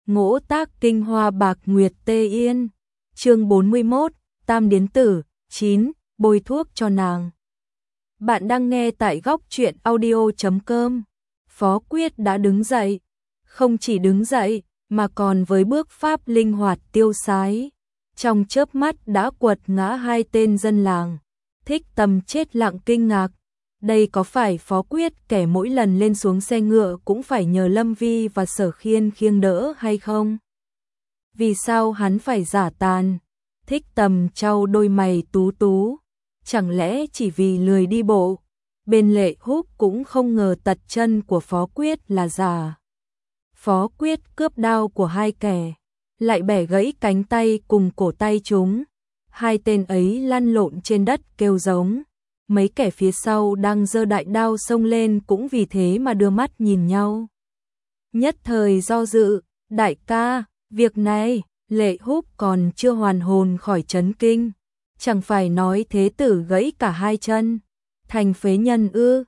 Ngỗ tác kinh hoa bạc nguyệt tê yên. Chương 41, Tam Điến Tử. 9. Bôi thuốc cho nàng. Bạn đang nghe tại góc truyện audio.com. Phó Quyết đã đứng dậy. Không chỉ đứng dậy, mà còn với bước pháp linh hoạt tiêu sái. Trong chớp mắt đã quật ngã hai tên dân làng. Thích Tầm chết lặng kinh ngạc. Đây có phải Phó Quyết kẻ mỗi lần lên xuống xe ngựa cũng phải nhờ Lâm Vi và Sở Khiên khiêng đỡ hay không? Vì sao hắn phải giả tàn? Thích Tầm trao đôi mày tú tú. Chẳng lẽ chỉ vì lười đi bộ? Bên Lệ Húc cũng không ngờ tật chân của Phó Quyết là giả. Phó Quyết cướp đao của hai kẻ, lại bẻ gãy cánh tay cùng cổ tay chúng. Hai tên ấy lăn lộn trên đất kêu giống. Mấy kẻ phía sau đang giơ đại đao xông lên cũng vì thế mà đưa mắt nhìn nhau. Nhất thời do dự, đại ca, việc này, Lệ Húc còn chưa hoàn hồn khỏi chấn kinh. Chẳng phải nói thế tử gãy cả hai chân, thành phế nhân ư?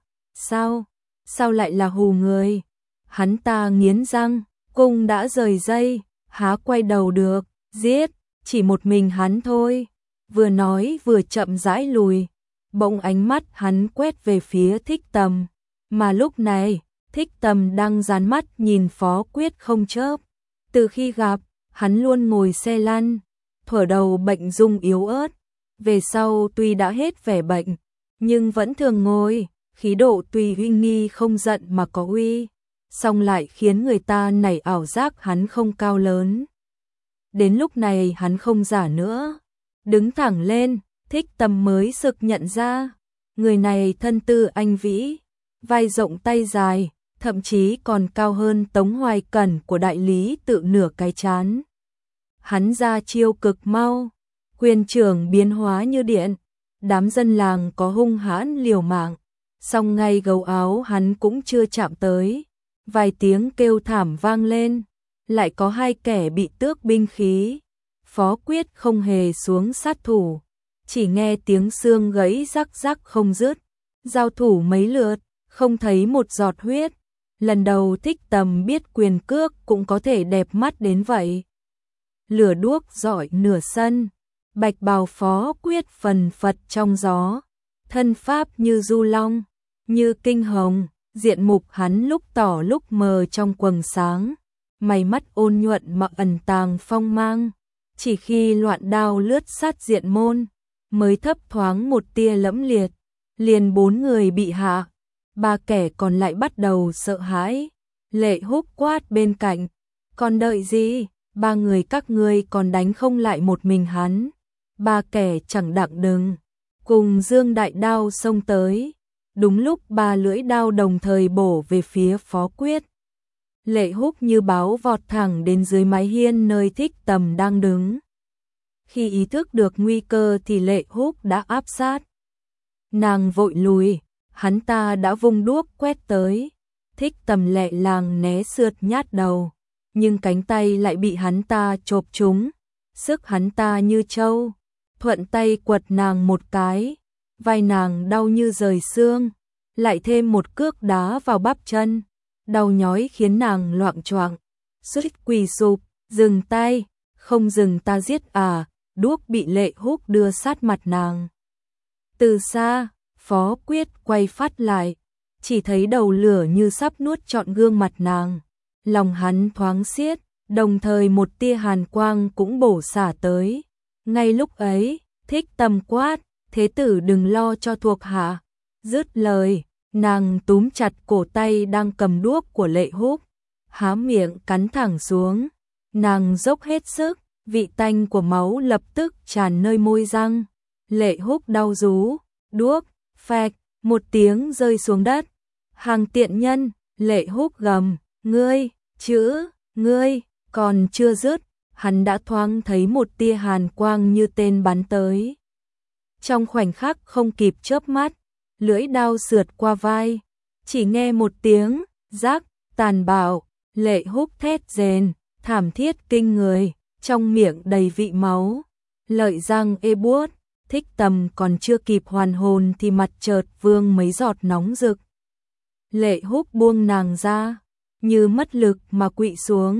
Sao lại là hù người? Hắn ta nghiến răng, cung đã rời dây, há quay đầu được, giết, chỉ một mình hắn thôi. Vừa nói vừa chậm rãi lùi. Bỗng ánh mắt hắn quét về phía Thích Tầm, mà lúc này, Thích Tầm đang dán mắt nhìn Phó Quyết không chớp. Từ khi gặp, hắn luôn ngồi xe lăn, thuở đầu bệnh dung yếu ớt, về sau tuy đã hết vẻ bệnh, nhưng vẫn thường ngồi, khí độ tuy uy nghi không giận mà có uy, song lại khiến người ta nảy ảo giác hắn không cao lớn. Đến lúc này hắn không giả nữa, đứng thẳng lên. Thích Tầm mới sực nhận ra, người này thân tư anh vĩ, vai rộng tay dài, thậm chí còn cao hơn Tống Hoài Cẩn của đại lý tự nửa cái trán. Hắn ra chiêu cực mau, quyền trưởng biến hóa như điện, đám dân làng có hung hãn liều mạng, song ngay gấu áo hắn cũng chưa chạm tới, vài tiếng kêu thảm vang lên, lại có hai kẻ bị tước binh khí. Phó Quyết không hề xuống sát thủ. Chỉ nghe tiếng xương gãy rắc rắc không dứt, giao thủ mấy lượt, không thấy một giọt huyết. Lần đầu Thích Tầm biết quyền cước cũng có thể đẹp mắt đến vậy. Lửa đuốc rọi nửa sân, bạch bào Phó Quyết phần phật trong gió, thân pháp như du long, như kinh hồng, diện mục hắn lúc tỏ lúc mờ trong quầng sáng, mày mắt ôn nhuận mà ẩn tàng phong mang. Chỉ khi loạn đao lướt sát diện môn, mới thấp thoáng một tia lẫm liệt, liền 4 người bị hạ, 3 kẻ còn lại bắt đầu sợ hãi. Lệ Húc quát bên cạnh, còn đợi gì, 3 người các ngươi còn đánh không lại một mình hắn. 3 kẻ chẳng đặng đừng, cùng dương đại đao xông tới, đúng lúc 3 lưỡi đao đồng thời bổ về phía Phó Quyết. Lệ Húc như báo vọt thẳng đến dưới mái hiên nơi Thích Tầm đang đứng. Khi ý thức được nguy cơ thì Lệ Húc đã áp sát. Nàng vội lùi, hắn ta đã vung đuốc quét tới. Thích Tầm lẹ làng né sượt nhát đầu, nhưng cánh tay lại bị hắn ta chộp trúng. Sức hắn ta như trâu, thuận tay quật nàng một cái, vai nàng đau như rời xương, lại thêm một cước đá vào bắp chân, đau nhói khiến nàng loạng choạng, suýt quỳ sụp. Dừng tay, không dừng ta giết à? Đuốc bị Lệ Húc đưa sát mặt nàng. Từ xa, Phó Quyết quay phát lại, chỉ thấy đầu lửa như sắp nuốt trọn gương mặt nàng. Lòng hắn thoáng xiết, đồng thời một tia hàn quang cũng bổ xả tới. Ngay lúc ấy, Thích Tầm quát, thế tử đừng lo cho thuộc hạ. Dứt lời, nàng túm chặt cổ tay đang cầm đuốc của Lệ Húc, há miệng cắn thẳng xuống. Nàng dốc hết sức, vị tanh của máu lập tức tràn nơi môi răng. Lệ Húc đau rú, đuốc, phạch, một tiếng rơi xuống đất. Hàng tiện nhân, Lệ Húc gầm, ngươi, còn chưa dứt, hắn đã thoáng thấy một tia hàn quang như tên bắn tới. Trong khoảnh khắc không kịp chớp mắt, lưỡi đao sượt qua vai, chỉ nghe một tiếng, rắc, tàn bạo, Lệ Húc thét rền, thảm thiết kinh người, trong miệng đầy vị máu, lợi răng ê buốt. Thích Tầm còn chưa kịp hoàn hồn thì mặt chợt vương mấy giọt nóng rực. Lệ Húc buông nàng ra, như mất lực mà quỵ xuống.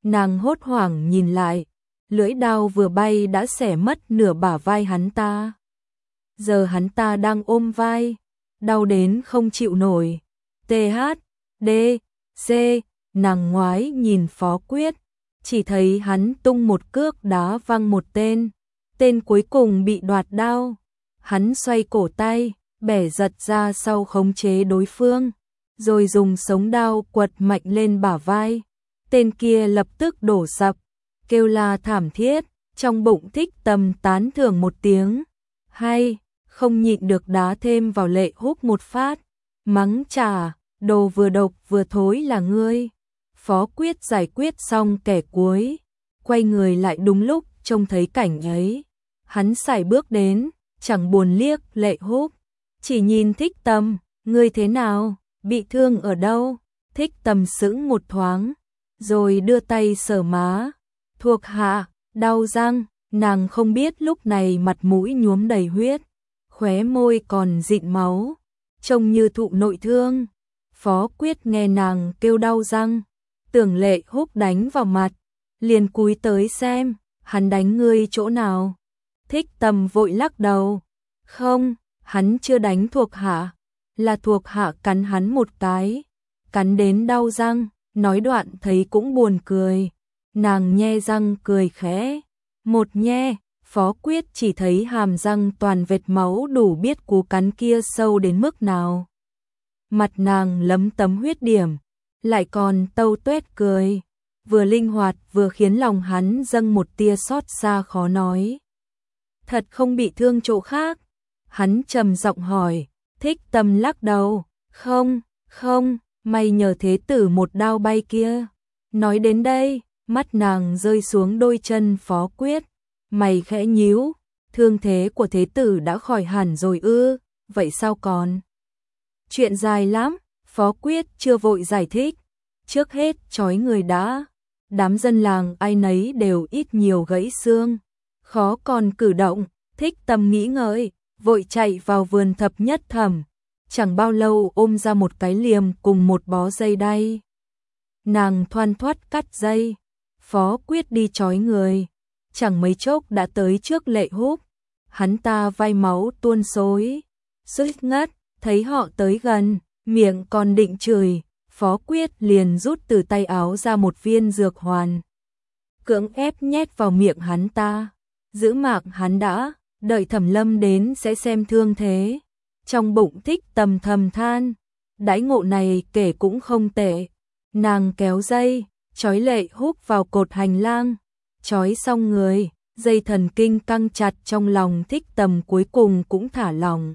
Nàng hốt hoảng nhìn lại, lưỡi đao vừa bay đã xẻ mất nửa bả vai hắn ta. Giờ hắn ta đang ôm vai, đau đến không chịu nổi. TH, D, C, nàng ngoái nhìn Phó Quyết, chỉ thấy hắn tung một cước đá văng một tên. Tên cuối cùng bị đoạt đao, hắn xoay cổ tay, bẻ giật ra sau khống chế đối phương, rồi dùng sống đao quật mạnh lên bả vai. Tên kia lập tức đổ sập, kêu la thảm thiết, trong bụng Thích Tầm tán thưởng một tiếng. Hay, không nhịn được đá thêm vào Lệ Húc một phát, mắng chà, đồ vừa độc vừa thối là ngươi. Phó Quyết giải quyết xong kẻ cuối, quay người lại đúng lúc trông thấy cảnh ấy. Hắn sải bước đến, chẳng buồn liếc Lệ Húc, chỉ nhìn Thích Tầm, ngươi thế nào, bị thương ở đâu? Thích Tầm sững một thoáng, rồi đưa tay sờ má. Thuộc hạ, đau răng, nàng không biết lúc này mặt mũi nhuốm đầy huyết, khóe môi còn dịn máu, trông như thụ nội thương. Phó Quyết nghe nàng kêu đau răng, tưởng Lệ Húc đánh vào mặt, liền cúi tới xem, hắn đánh ngươi chỗ nào? Thích Tầm vội lắc đầu, không, hắn chưa đánh thuộc hạ, là thuộc hạ cắn hắn một cái, cắn đến đau răng, nói đoạn thấy cũng buồn cười. Nàng nhe răng cười khẽ, một nhe, Phó Quyết chỉ thấy hàm răng toàn vệt máu đủ biết cú cắn kia sâu đến mức nào. Mặt nàng lấm tấm huyết điểm, lại còn tâu tuét cười, vừa linh hoạt vừa khiến lòng hắn dâng một tia xót xa khó nói. Thật không bị thương chỗ khác? Hắn trầm giọng hỏi. Thích Tầm lắc đầu, không, mày nhờ thế tử một đao bay kia. Nói đến đây, mắt nàng rơi xuống đôi chân Phó Quyết, mày khẽ nhíu, thương thế của thế tử đã khỏi hẳn rồi ư, vậy sao còn? Chuyện dài lắm, Phó Quyết chưa vội giải thích, trước hết trói người đã, đám dân làng ai nấy đều ít nhiều gãy xương, khó còn cử động. Thích Tầm nghĩ ngợi, vội chạy vào vườn thập nhất thẩm, chẳng bao lâu ôm ra một cái liềm cùng một bó dây đay. Nàng thoăn thoắt cắt dây, Phó Quyết đi trói người, chẳng mấy chốc đã tới trước Lệ Húc. Hắn ta vai máu tuôn xối, suýt ngất, thấy họ tới gần, miệng còn định chửi, Phó Quyết liền rút từ tay áo ra một viên dược hoàn, cưỡng ép nhét vào miệng hắn ta, giữ mạng hắn đã, đợi Thẩm Lâm đến sẽ xem thương thế. Trong bụng Thích Tầm thầm than, đãi ngộ này kể cũng không tệ. Nàng kéo dây, trói Lệ Húc vào cột hành lang, trói xong người, dây thần kinh căng chặt trong lòng Thích Tầm cuối cùng cũng thả lòng.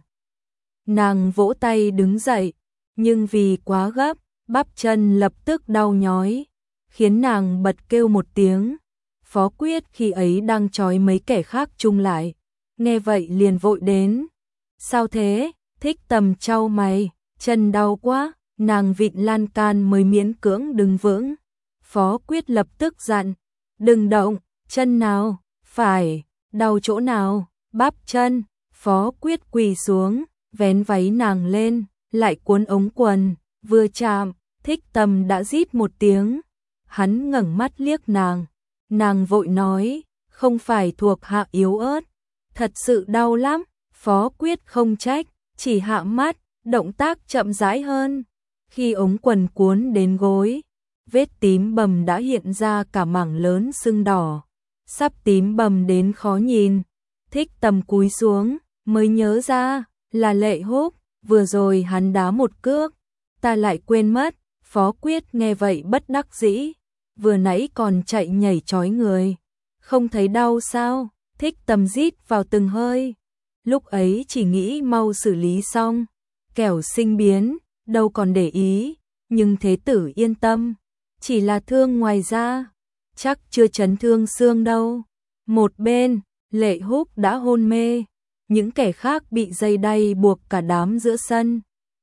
Nàng vỗ tay đứng dậy, nhưng vì quá gấp, bắp chân lập tức đau nhói, khiến nàng bật kêu một tiếng. Phó Quyết khi ấy đang trói mấy kẻ khác chung lại, nghe vậy liền vội đến. Sao thế? Thích Tầm chau mày, chân đau quá, nàng vịn lan can mới miễn cưỡng đứng vững. Phó Quyết lập tức dặn, đừng động, chân nào, phải, đau chỗ nào, bắp chân. Phó Quyết quỳ xuống, vén váy nàng lên, lại cuốn ống quần, vừa chạm, Thích Tầm đã rít một tiếng. Hắn ngẩng mắt liếc nàng vội nói, không phải thuộc hạ yếu ớt, thật sự đau lắm. Phó Quyết không trách, chỉ hạ mắt, động tác chậm rãi hơn. Khi ống quần cuốn đến gối, vết tím bầm đã hiện ra cả mảng lớn sưng đỏ, sắp tím bầm đến khó nhìn. Thích Tầm cúi xuống, mới nhớ ra là Lệ Húc, vừa rồi hắn đá một cước, ta lại quên mất. Phó Quyết nghe vậy bất đắc dĩ, vừa nãy còn chạy nhảy trói người, không thấy đau sao? Thích Tầm rít vào từng hơi, lúc ấy chỉ nghĩ mau xử lý xong, kẻo sinh biến, đâu còn để ý, nhưng thế tử yên tâm, chỉ là thương ngoài da, chắc chưa chấn thương xương đâu. Một bên, Lệ Húc đã hôn mê, những kẻ khác bị dây đay buộc cả đám giữa sân.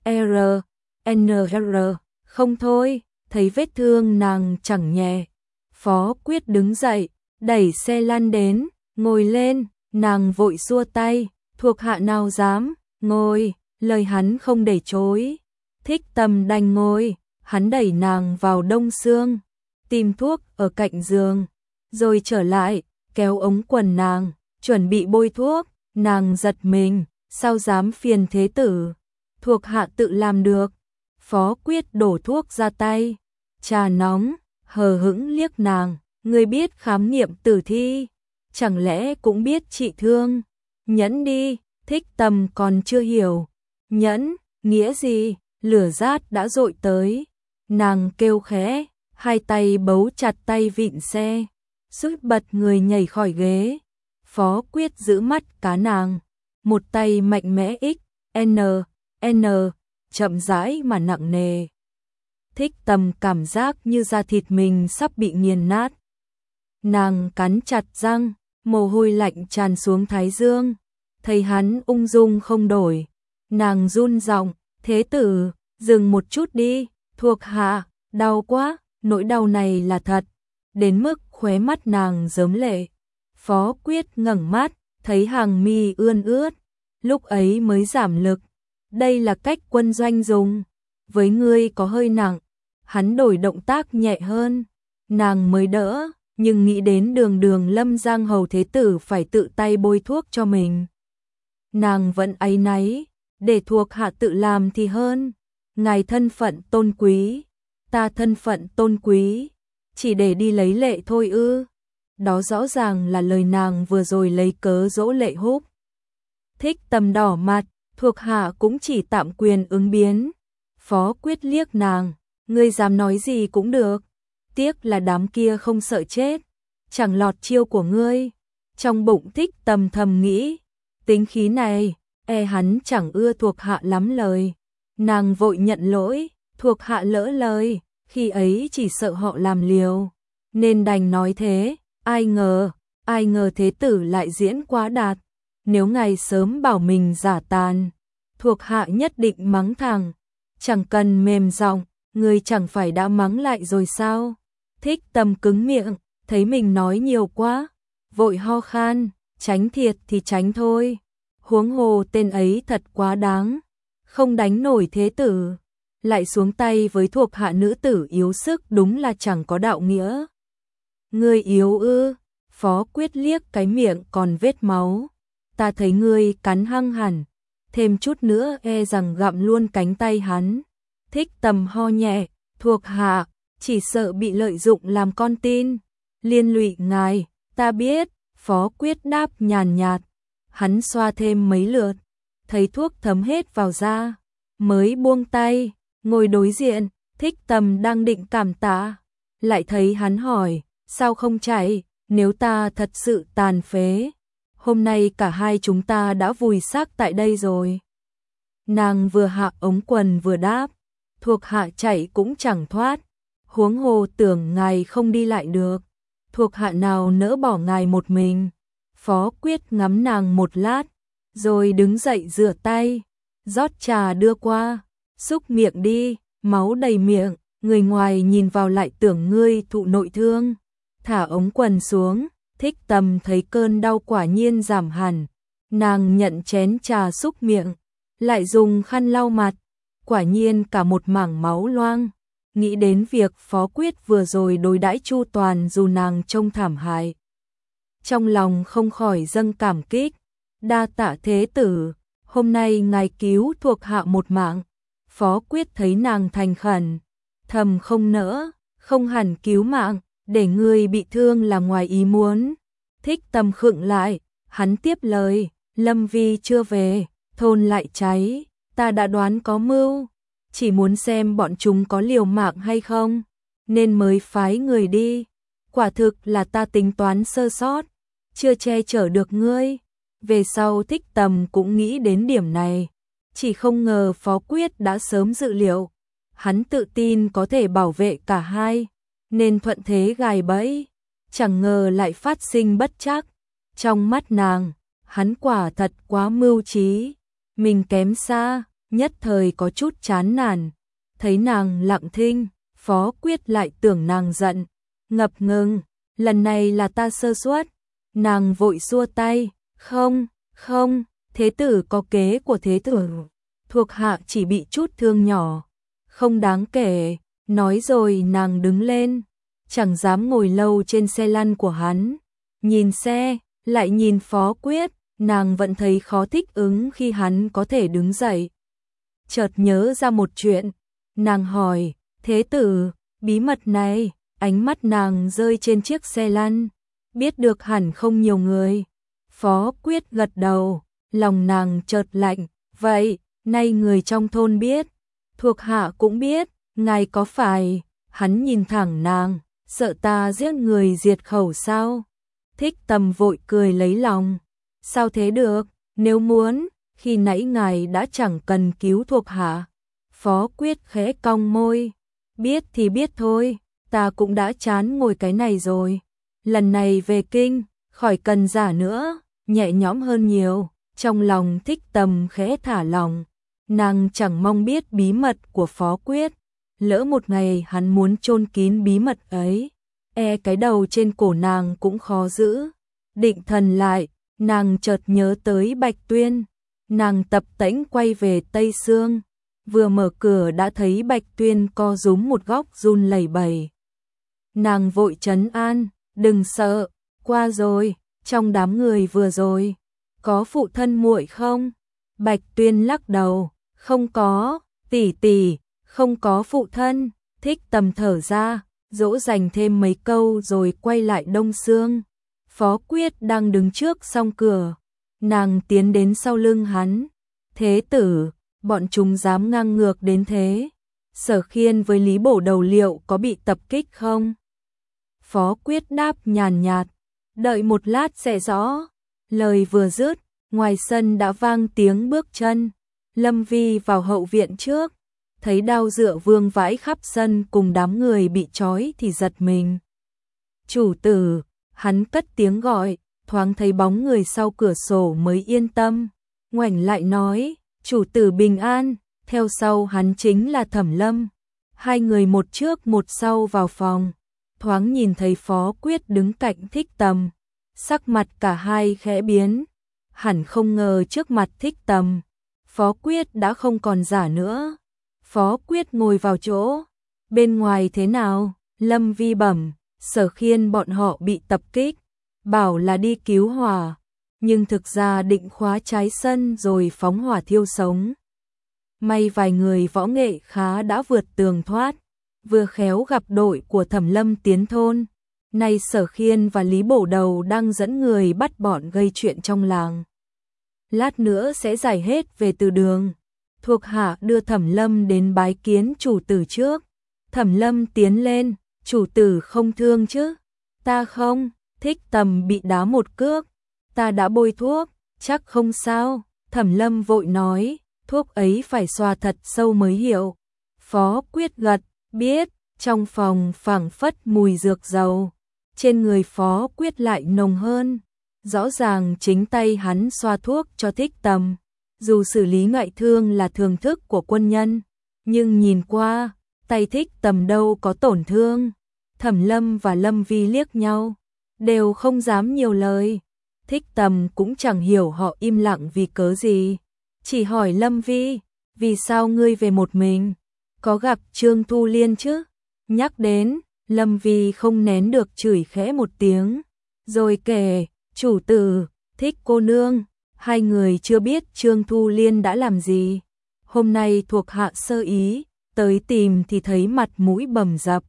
NR, không thôi, thấy vết thương nàng chẳng nhẹ. Phó Quyết đứng dậy, đẩy xe lăn đến, ngồi lên, nàng vội xua tay, thuộc hạ nào dám, ngồi, lời hắn không để chối. Thích Tầm đành ngồi, hắn đẩy nàng vào đông xương, tìm thuốc ở cạnh giường, rồi trở lại, kéo ống quần nàng, chuẩn bị bôi thuốc, nàng giật mình, sao dám phiền thế tử, thuộc hạ tự làm được. Phó Quyết đổ thuốc ra tay, trà nóng, hờ hững liếc nàng, ngươi biết khám nghiệm tử thi, chẳng lẽ cũng biết trị thương, nhẫn đi. Thích Tầm còn chưa hiểu, nhẫn, nghĩa gì, lửa rát đã dội tới, nàng kêu khẽ, hai tay bấu chặt tay vịn xe, sút bật người nhảy khỏi ghế. Phó Quyết giữ mắt cá nàng, một tay mạnh mẽ N, chậm rãi mà nặng nề. Thích Tầm cảm giác như da thịt mình sắp bị nghiền nát. Nàng cắn chặt răng, mồ hôi lạnh tràn xuống thái dương. Thấy hắn ung dung không đổi, nàng run giọng, thế tử, dừng một chút đi, thuộc hạ, đau quá, nỗi đau này là thật, đến mức khóe mắt nàng rớm lệ. Phó Quyết ngẩng mắt, thấy hàng mi ươn ướt, lúc ấy mới giảm lực, đây là cách quân doanh dùng, với ngươi có hơi nặng, hắn đổi động tác nhẹ hơn, nàng mới đỡ, nhưng nghĩ đến Đường Lâm Giang hầu thế tử phải tự tay bôi thuốc cho mình. Nàng vẫn áy náy, để thuộc hạ tự làm thì hơn, ngài thân phận tôn quý, ta thân phận tôn quý, chỉ để đi lấy Lệ thôi ư. Đó rõ ràng là lời nàng vừa rồi lấy cớ dỗ Lệ Húc. Thích Tầm đỏ mặt, thuộc hạ cũng chỉ tạm quyền ứng biến. Phó Quyết liếc nàng, ngươi dám nói gì cũng được, tiếc là đám kia không sợ chết, chẳng lọt chiêu của ngươi. Trong bụng Thích Tầm thầm nghĩ, tính khí này, hắn chẳng ưa thuộc hạ lắm lời. Nàng vội nhận lỗi, thuộc hạ lỡ lời, khi ấy chỉ sợ họ làm liều, nên đành nói thế. Ai ngờ thế tử lại diễn quá đạt, nếu ngài sớm bảo mình giả tàn, thuộc hạ nhất định mắng thẳng, chẳng cần mềm giọng, người chẳng phải đã mắng lại rồi sao? Thích Tầm cứng miệng, thấy mình nói nhiều quá, vội ho khan, tránh thiệt thì tránh thôi, huống hồ tên ấy thật quá đáng, không đánh nổi thế tử, lại xuống tay với thuộc hạ nữ tử yếu sức đúng là chẳng có đạo nghĩa. Ngươi yếu ư? Phó Quyết liếc cái miệng còn vết máu, ta thấy ngươi cắn hăng hẳn, thêm chút nữa rằng gặm luôn cánh tay hắn. Thích Tầm ho nhẹ, thuộc hạ chỉ sợ bị lợi dụng làm con tin, liên lụy ngài. Ta biết. Phó Quyết đáp nhàn nhạt, hắn xoa thêm mấy lượt, thấy thuốc thấm hết vào da, mới buông tay, ngồi đối diện. Thích Tầm đang định cảm tạ, lại thấy hắn hỏi, sao không chạy, nếu ta thật sự tàn phế, hôm nay cả hai chúng ta đã vùi xác tại đây rồi. Nàng vừa hạ ống quần vừa đáp, thuộc hạ chạy cũng chẳng thoát, huống hồ tưởng ngài không đi lại được, thuộc hạ nào nỡ bỏ ngài một mình. Phó Quyết ngắm nàng một lát, rồi đứng dậy rửa tay, rót trà đưa qua, xúc miệng đi, máu đầy miệng, người ngoài nhìn vào lại tưởng ngươi thụ nội thương. Thả ống quần xuống, Thích Tầm thấy cơn đau quả nhiên giảm hẳn, nàng nhận chén trà xúc miệng, lại dùng khăn lau mặt, quả nhiên cả một mảng máu loang. Nghĩ đến việc Phó Quyết vừa rồi đối đãi chu toàn dù nàng trông thảm hại, trong lòng không khỏi dâng cảm kích. Đa tạ thế tử, hôm nay ngài cứu thuộc hạ một mạng. Phó Quyết thấy nàng thành khẩn, thầm không nỡ, không hẳn cứu mạng, để ngươi bị thương là ngoài ý muốn. Thích Tầm khựng lại, hắn tiếp lời, Lâm Vi chưa về, thôn lại cháy, ta đã đoán có mưu, chỉ muốn xem bọn chúng có liều mạng hay không, nên mới phái người đi. Quả thực là ta tính toán sơ sót, chưa che chở được ngươi. Về sau Thích Tầm cũng nghĩ đến điểm này, chỉ không ngờ Phó Quyết đã sớm dự liệu. Hắn tự tin có thể bảo vệ cả hai, nên thuận thế gài bẫy, chẳng ngờ lại phát sinh bất trắc. Trong mắt nàng, hắn quả thật quá mưu trí, mình kém xa, nhất thời có chút chán nản. Thấy nàng lặng thinh, Phó Quyết lại tưởng nàng giận, ngập ngừng, lần này là ta sơ suất. Nàng vội xua tay, không, thế tử có kế của thế tử, thuộc hạ chỉ bị chút thương nhỏ, không đáng kể. Nói rồi nàng đứng lên, chẳng dám ngồi lâu trên xe lăn của hắn. Nhìn xe, lại nhìn Phó Quyết, nàng vẫn thấy khó thích ứng khi hắn có thể đứng dậy. Chợt nhớ ra một chuyện, nàng hỏi, thế tử, bí mật này, ánh mắt nàng rơi trên chiếc xe lăn, biết được hẳn không nhiều người. Phó Quyết gật đầu, lòng nàng chợt lạnh, vậy, nay người trong thôn biết, thuộc hạ cũng biết, ngài có phải, hắn nhìn thẳng nàng, sợ ta giết người diệt khẩu sao? Thích Tầm vội cười lấy lòng, sao thế được, nếu muốn, khi nãy ngài đã chẳng cần cứu thuộc hạ. Phó Quyết khẽ cong môi, biết thì biết thôi, ta cũng đã chán ngồi cái này rồi. Lần này về kinh, khỏi cần giả nữa, nhẹ nhõm hơn nhiều. Trong lòng Thích Tầm khẽ thả lòng, nàng chẳng mong biết bí mật của Phó Quyết. Lỡ một ngày hắn muốn chôn kín bí mật ấy, cái đầu trên cổ nàng cũng khó giữ. Định thần lại, nàng chợt nhớ tới Bạch Tuyên. Nàng tập tễnh quay về Tây Sương, vừa mở cửa đã thấy Bạch Tuyên co rúm một góc run lẩy bẩy. Nàng vội trấn an, đừng sợ, qua rồi, trong đám người vừa rồi, có phụ thân muội không? Bạch Tuyên lắc đầu, không có, tỷ tỷ, không có phụ thân. Thích Tầm thở ra, dỗ dành thêm mấy câu rồi quay lại Đông Sương. Phó Quyết đang đứng trước song cửa, nàng tiến đến sau lưng hắn. Thế tử, bọn chúng dám ngang ngược đến thế. Sở Khiên với Lý Bổ Đầu liệu có bị tập kích không? Phó Quyết đáp nhàn nhạt, đợi một lát sẽ rõ. Lời vừa dứt, ngoài sân đã vang tiếng bước chân. Lâm Vi vào hậu viện trước, thấy Đao Dựa vương vãi khắp sân cùng đám người bị trói thì giật mình. Chủ tử, hắn cất tiếng gọi, thoáng thấy bóng người sau cửa sổ mới yên tâm. Ngoảnh lại nói, chủ tử bình an, theo sau hắn chính là Thẩm Lâm. Hai người một trước một sau vào phòng, thoáng nhìn thấy Phó Quyết đứng cạnh Thích Tầm. Sắc mặt cả hai khẽ biến, hẳn không ngờ trước mặt Thích Tầm, Phó Quyết đã không còn giả nữa. Phó Quyết ngồi vào chỗ, bên ngoài thế nào? Lâm Vi bẩm, Sở Khiên bọn họ bị tập kích, bảo là đi cứu hỏa, nhưng thực ra định khóa trái sân rồi phóng hỏa thiêu sống. May vài người võ nghệ khá đã vượt tường thoát, vừa khéo gặp đội của Thẩm Lâm tiến thôn. Nay Sở Khiên và Lý Bổ Đầu đang dẫn người bắt bọn gây chuyện trong làng. Lát nữa sẽ giải hết về từ đường. Thuộc hạ đưa Thẩm Lâm đến bái kiến chủ tử trước. Thẩm Lâm tiến lên, chủ tử không thương chứ? Ta không. Thích Tầm bị đá một cước, ta đã bôi thuốc, chắc không sao. Thẩm Lâm vội nói, thuốc ấy phải xoa thật sâu mới hiệu. Phó Quyết gật, biết. Trong phòng phảng phất mùi dược dầu, trên người Phó Quyết lại nồng hơn. Rõ ràng chính tay hắn xoa thuốc cho Thích Tầm. Dù xử lý ngoại thương là thường thức của quân nhân, nhưng nhìn qua, tay Thích Tầm đâu có tổn thương. Thẩm Lâm và Lâm Vi liếc nhau, đều không dám nhiều lời. Thích Tầm cũng chẳng hiểu họ im lặng vì cớ gì, chỉ hỏi Lâm Vi, vì sao ngươi về một mình? Có gặp Trương Thu Liên chứ? Nhắc đến, Lâm Vi không nén được chửi khẽ một tiếng, rồi kể, chủ tử, Thích cô nương, hai người chưa biết Trương Thu Liên đã làm gì. Hôm nay thuộc hạ sơ ý, tới tìm thì thấy mặt mũi bầm dập.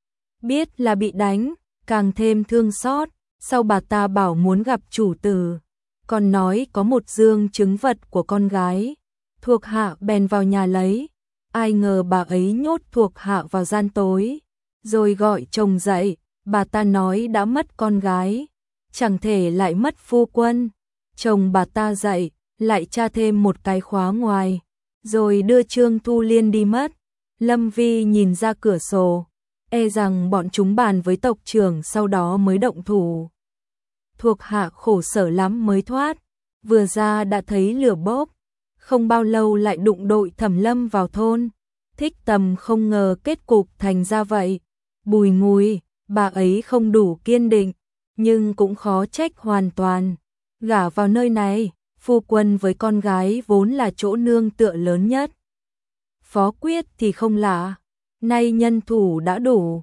Biết là bị đánh, càng thêm thương xót, sau bà ta bảo muốn gặp chủ tử, còn nói có một dương chứng vật của con gái. Thuộc hạ bèn vào nhà lấy, ai ngờ bà ấy nhốt thuộc hạ vào gian tối, rồi gọi chồng dậy, bà ta nói đã mất con gái, chẳng thể lại mất phu quân. Chồng bà ta dậy, lại tra thêm một cái khóa ngoài, rồi đưa Trương Thu Liên đi mất. Lâm Vi nhìn ra cửa sổ, rằng bọn chúng bàn với tộc trưởng sau đó mới động thủ. Thuộc hạ khổ sở lắm mới thoát, vừa ra đã thấy lửa bốc, không bao lâu lại đụng đội Thẩm Lâm vào thôn. Thích Tầm không ngờ kết cục thành ra vậy. Bùi ngùi, bà ấy không đủ kiên định, nhưng cũng khó trách hoàn toàn. Gả vào nơi này, phu quân với con gái vốn là chỗ nương tựa lớn nhất. Phó Quyết thì không lạ, nay nhân thủ đã đủ,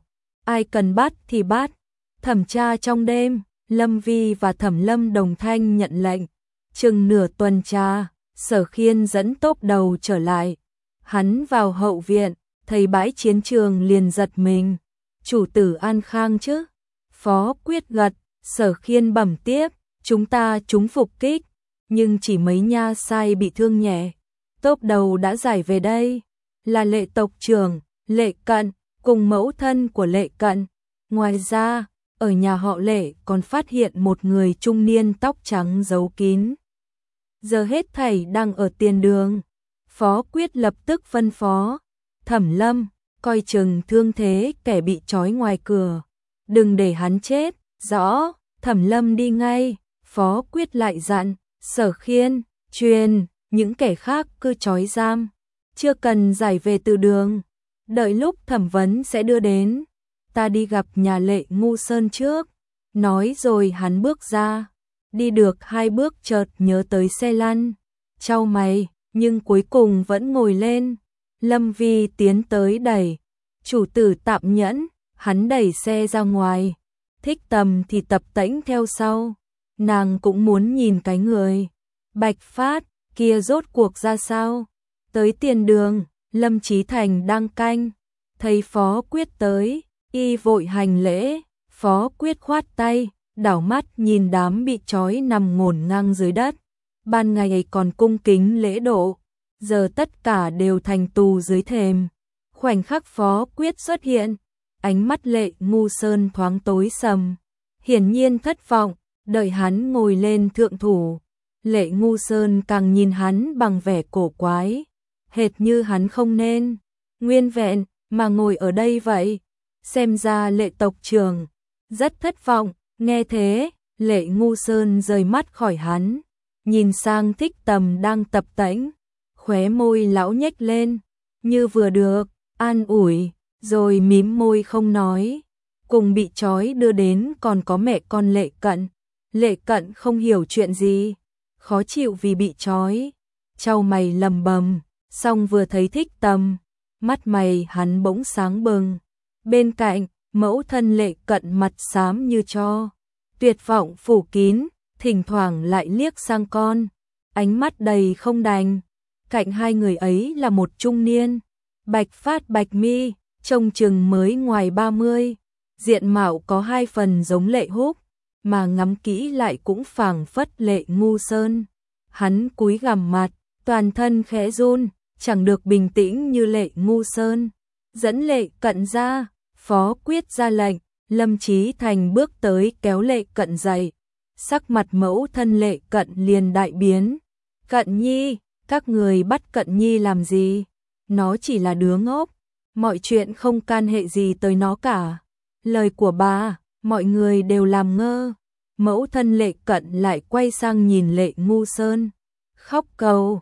ai cần bắt thì bắt. Thẩm tra trong đêm, Lâm Vi và Thẩm Lâm đồng thanh nhận lệnh. Chừng nửa tuần tra, Sở Khiên dẫn tốp đầu trở lại. Hắn vào hậu viện, thấy bãi chiến trường liền giật mình. Chủ tử an khang chứ? Phó Quyết gật, Sở Khiên bẩm tiếp, chúng ta trúng phục kích, nhưng chỉ mấy nha sai bị thương nhẹ. Tốp đầu đã giải về đây, là Lệ tộc trưởng, Lệ Cận, cùng mẫu thân của Lệ Cận. Ngoài ra, ở nhà họ Lệ còn phát hiện một người trung niên tóc trắng giấu kín. Giờ hết thảy đang ở tiền đường. Phó Quyết lập tức phân phó, Thẩm Lâm, coi chừng thương thế kẻ bị trói ngoài cửa. Đừng để hắn chết, rõ. Thẩm Lâm đi ngay, Phó Quyết lại dặn, Sở Khiên, truyền, những kẻ khác cứ trói giam. Chưa cần giải về từ đường, đợi lúc thẩm vấn sẽ đưa đến. Ta đi gặp nhà Lệ Ngu Sơn trước. Nói rồi hắn bước ra. Đi được 2 bước chợt nhớ tới xe lăn. Chau mày, nhưng cuối cùng vẫn ngồi lên. Lâm Vi tiến tới đẩy. Chủ tử tạm nhẫn, hắn đẩy xe ra ngoài. Thích Tầm thì tập tễnh theo sau. Nàng cũng muốn nhìn cái người Bạch Phát kia rốt cuộc ra sao. Tới tiền đường, Lâm Chí Thành đang canh. Thấy Phó Quyết tới, y vội hành lễ. Phó Quyết khoát tay, đảo mắt nhìn đám bị trói nằm ngổn ngang dưới đất. Ban ngày còn cung kính lễ độ, giờ tất cả đều thành tù dưới thềm. Khoảnh khắc Phó Quyết xuất hiện, ánh mắt Lệ Ngu Sơn thoáng tối sầm. Hiển nhiên thất vọng, đợi hắn ngồi lên thượng thủ. Lệ Ngu Sơn càng nhìn hắn bằng vẻ cổ quái, hệt như hắn không nên nguyên vẹn mà ngồi ở đây vậy. Xem ra Lệ tộc trưởng rất thất vọng. Nghe thế, Lệ Ngu Sơn rời mắt khỏi hắn, nhìn sang Thích Tầm đang tập tễnh, khóe môi lão nhếch lên, như vừa được an ủi, rồi mím môi không nói. Cùng bị trói đưa đến còn có mẹ con Lệ Cận. Lệ Cận không hiểu chuyện gì, khó chịu vì bị trói, chau mày lầm bầm, xong vừa thấy Thích Tầm, mắt mày hắn bỗng sáng bừng. Bên cạnh, mẫu thân Lệ Cận mặt xám như tro, tuyệt vọng phủ kín, thỉnh thoảng lại liếc sang con, ánh mắt đầy không đành. Cạnh hai người ấy là một trung niên, bạch phát bạch mi, trông chừng mới ngoài 30, diện mạo có 2 phần giống Lệ Húc, mà ngắm kỹ lại cũng phảng phất Lệ Ngu Sơn. Hắn cúi gằm mặt, toàn thân khẽ run, chẳng được bình tĩnh như Lệ Ngu Sơn. Dẫn Lệ Cận ra, Phó Quyết ra lệnh, Lâm Chí Thành bước tới kéo Lệ Cận dậy. Sắc mặt mẫu thân Lệ Cận liền đại biến. Cận Nhi, các người bắt Cận Nhi làm gì? Nó chỉ là đứa ngốc, mọi chuyện không can hệ gì tới nó cả. Lời của bà, mọi người đều làm ngơ. Mẫu thân Lệ Cận lại quay sang nhìn Lệ Ngu Sơn, khóc cầu,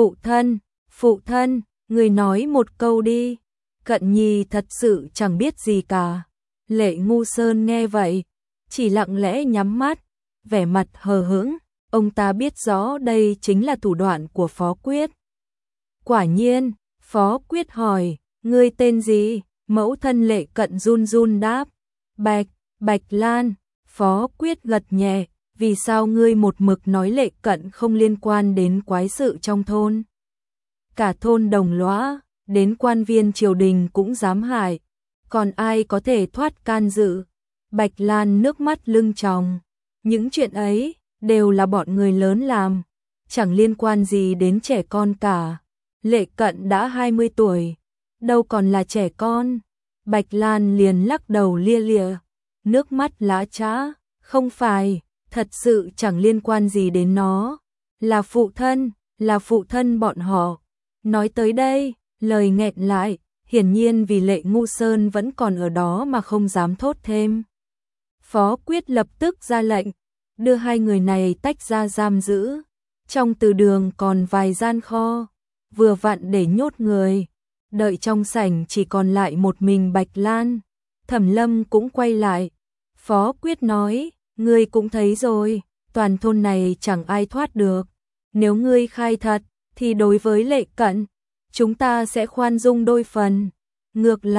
phụ thân, người nói một câu đi. Cận Nhi thật sự chẳng biết gì cả. Lệ Ngu Sơn nghe vậy, chỉ lặng lẽ nhắm mắt, vẻ mặt hờ hững. Ông ta biết rõ đây chính là thủ đoạn của Phó Quyết. Quả nhiên, Phó Quyết hỏi, ngươi tên gì? Mẫu thân Lệ Cận run run đáp, Bạch Lan. Phó Quyết gật nhẹ, vì sao ngươi một mực nói Lệ Cận không liên quan đến quái sự trong thôn? Cả thôn Đồng Lóa, đến quan viên triều đình cũng dám hại, còn ai có thể thoát can dự? Bạch Lan nước mắt lưng tròng, những chuyện ấy đều là bọn người lớn làm, chẳng liên quan gì đến trẻ con cả. Lệ Cận đã 20 tuổi, đâu còn là trẻ con. Bạch Lan liền lắc đầu lia lịa, nước mắt lã chã, không phải, thật sự chẳng liên quan gì đến nó, là phụ thân bọn họ. Nói tới đây, lời nghẹn lại, hiển nhiên vì Lệ Ngu Sơn vẫn còn ở đó mà không dám thốt thêm. Phó Quyết lập tức ra lệnh, đưa 2 người này tách ra giam giữ. Trong từ đường còn vài gian kho, vừa vặn để nhốt người. Đợi trong sảnh chỉ còn lại một mình Bạch Lan. Thẩm Lâm cũng quay lại. Phó Quyết nói, ngươi cũng thấy rồi, toàn thôn này chẳng ai thoát được. Nếu ngươi khai thật, thì đối với Lệ Cận, chúng ta sẽ khoan dung đôi phần. Ngược lại,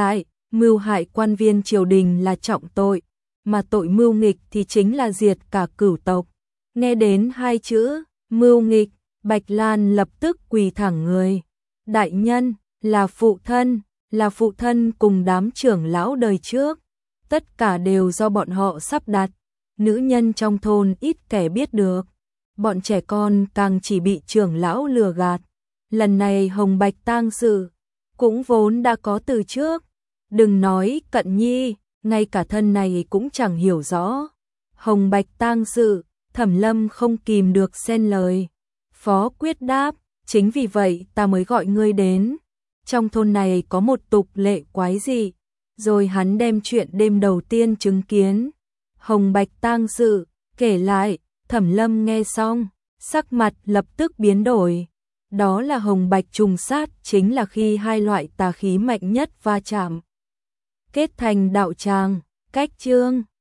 mưu hại quan viên triều đình là trọng tội, mà tội mưu nghịch thì chính là diệt cả cửu tộc. Nghe đến hai chữ mưu nghịch, Bạch Lan lập tức quỳ thẳng người. Đại nhân, là phụ thân cùng đám trưởng lão đời trước. Tất cả đều do bọn họ sắp đặt. Nữ nhân trong thôn ít kẻ biết được. Bọn trẻ con càng chỉ bị trưởng lão lừa gạt. Lần này Hồng Bạch tang sự cũng vốn đã có từ trước. Đừng nói Cận Nhi, ngay cả thân này cũng chẳng hiểu rõ. Hồng Bạch tang sự, Thẩm Lâm không kìm được xen lời. Phó Quyết đáp, chính vì vậy ta mới gọi ngươi đến. Trong thôn này có một tục lệ quái dị. Rồi hắn đem chuyện đêm đầu tiên chứng kiến Hồng Bạch tang sự kể lại. Thẩm Lâm nghe xong, sắc mặt lập tức biến đổi. Đó là Hồng Bạch trùng sát, chính là khi hai loại tà khí mạnh nhất va chạm, kết thành đạo tràng. Cách chương